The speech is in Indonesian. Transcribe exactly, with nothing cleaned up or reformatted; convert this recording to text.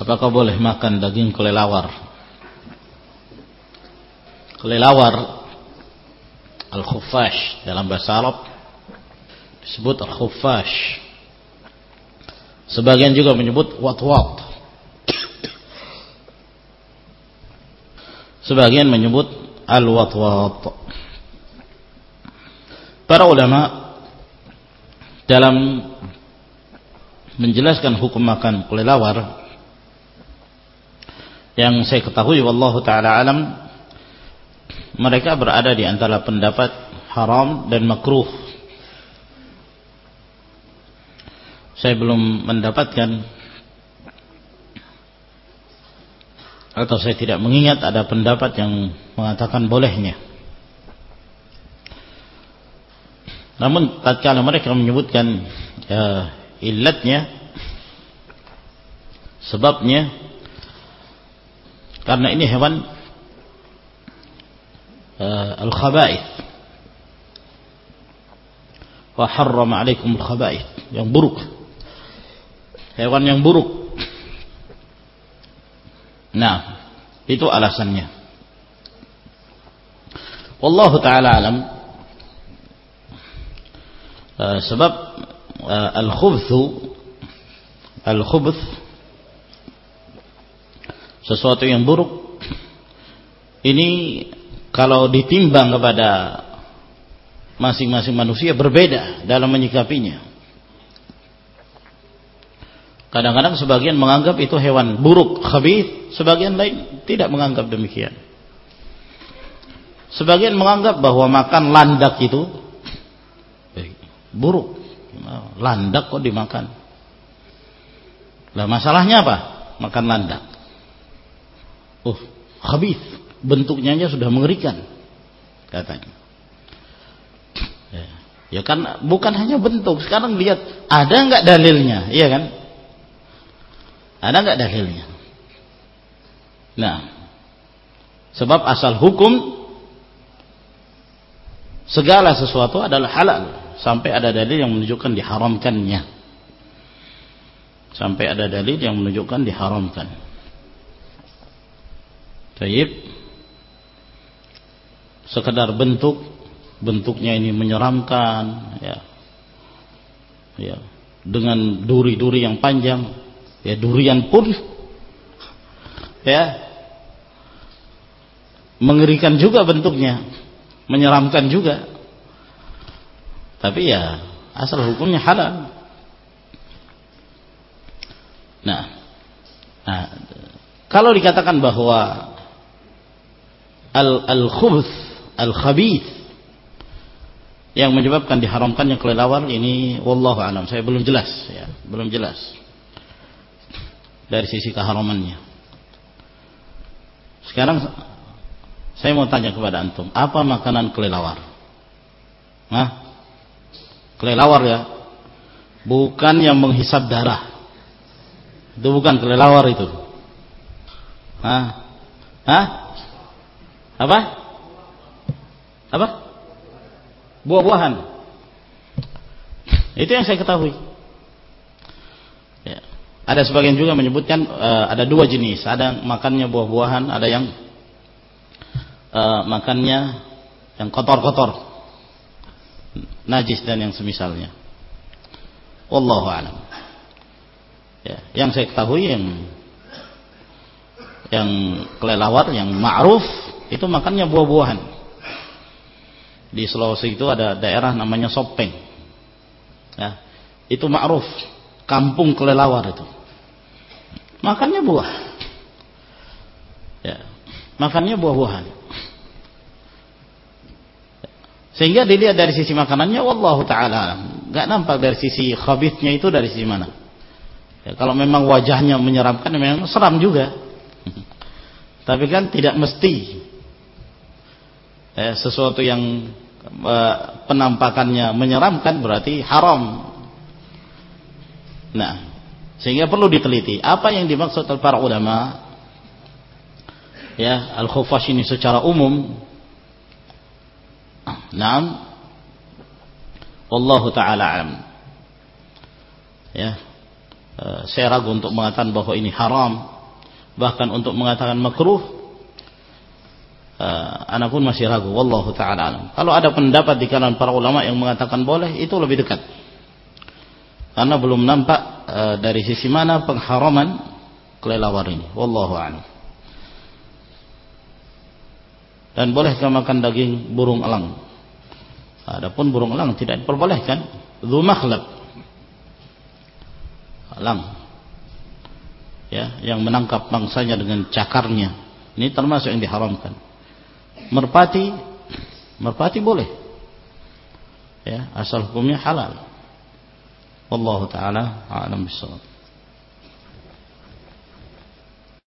Apakah boleh makan daging kelelawar? Kelelawar al-khuffash dalam bahasa Arab disebut al-khuffash. Sebagian juga menyebut wat-wat. Sebagian menyebut al-wat-wat. Para ulama dalam menjelaskan hukum makan kelelawar, yang saya ketahui wallahu taala alam, mereka berada di antara pendapat haram dan makruh. Saya belum mendapatkan atau saya tidak mengingat ada pendapat yang mengatakan bolehnya. Namun tatkala mereka menyebutkan ya, illatnya, sebabnya, karena ini hewan uh, al-khaba'ith, wa harrama 'alaikum al-khaba'ith, yang buruk, hewan yang buruk. Nah, itu alasannya. Wallahu ta'ala alam. Uh, sebab uh, al-khubthu, al-khubth, sesuatu yang buruk, ini kalau ditimbang kepada masing-masing manusia berbeda dalam menyikapinya. Kadang-kadang sebagian menganggap itu hewan buruk, khabith, sebagian lain tidak menganggap demikian. Sebagian menganggap bahwa makan landak itu buruk. Landak kok dimakan? Lah masalahnya apa? Makan landak. Oh, khabith, bentuknya aja sudah mengerikan, katanya. Ya, ya kan bukan hanya bentuk. Sekarang lihat, ada nggak dalilnya, iya kan? Ada nggak dalilnya? Nah, sebab asal hukum segala sesuatu adalah halal sampai ada dalil yang menunjukkan diharamkannya. Sampai ada dalil yang menunjukkan diharamkan. Taib, sekedar bentuk, bentuknya ini menyeramkan, ya, ya, dengan duri-duri yang panjang, ya, durian pun, ya, mengerikan juga bentuknya, menyeramkan juga. Tapi ya, asal hukumnya halal. Nah, nah, kalau dikatakan bahwa Al-khubth, al-khabith yang menyebabkan diharamkannya kelelawar ini, wallahu a'lam, saya belum jelas, ya, belum jelas dari sisi keharamannya. Sekarang saya mau tanya kepada antum, apa makanan kelelawar? Hah? Kelelawar ya, bukan yang menghisap darah. Itu bukan kelelawar itu. Hah? Hah? Apa? Apa? Buah-buahan. Itu yang saya ketahui. Ya. Ada sebagian juga menyebutkan uh, ada dua jenis. Ada makannya buah-buahan, ada yang uh, makannya yang kotor-kotor, najis dan yang semisalnya. Wallahu a'lam. Ya, yang saya ketahui yang yang kelelawar yang ma'ruf itu makannya buah-buahan. Di Sulawesi itu ada daerah namanya Sopeng. Ya, itu ma'ruf, kampung kelelawar itu. Makannya buah. Ya, makannya buah-buahan. Sehingga dilihat dari sisi makanannya, wallahu taala, enggak nampak dari sisi khabithnya itu dari sisi mana. Ya, kalau memang wajahnya menyeramkan, memang seram juga. Tapi kan tidak mesti eh, sesuatu yang eh, penampakannya menyeramkan berarti haram. Nah, sehingga perlu diteliti apa yang dimaksud oleh para ulama, ya, al-khuffash ini secara umum. Naam, wallahu taala alam. Ya, eh, saya ragu untuk mengatakan bahwa ini haram. Bahkan untuk mengatakan makruh, uh, ana pun masih ragu. Wallahu ta'ala alam. Kalau ada pendapat di kalangan para ulama yang mengatakan boleh, itu lebih dekat. Karena belum nampak uh, dari sisi mana pengharaman kelelawar ini. Wallahu a'lam. Dan bolehkah makan daging burung elang? Adapun burung elang tidak diperbolehkan. Dzu makhlab, elang ya, yang menangkap mangsanya dengan cakarnya, ini termasuk yang diharamkan. Merpati, merpati boleh ya, asal hukumnya halal. Wallahu ta'ala a'lam bissawab.